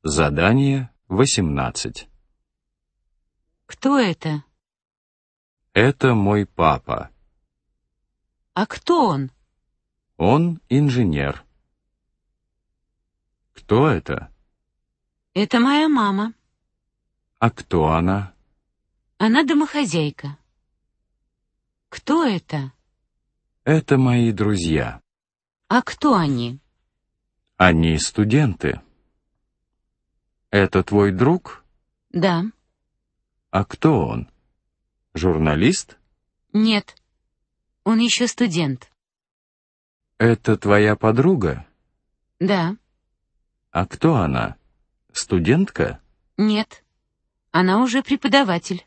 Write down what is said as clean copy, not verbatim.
Задание 18. Кто это? Это мой папа. А кто он? Он инженер. Кто это? Это моя мама. А кто она? Она домохозяйка. Кто это? Это мои друзья. А кто они? Они студенты. Это твой друг? Да. А кто он? Журналист? Нет. Он еще студент. Это твоя подруга? Да. А кто она? Студентка? Нет. Она уже преподаватель.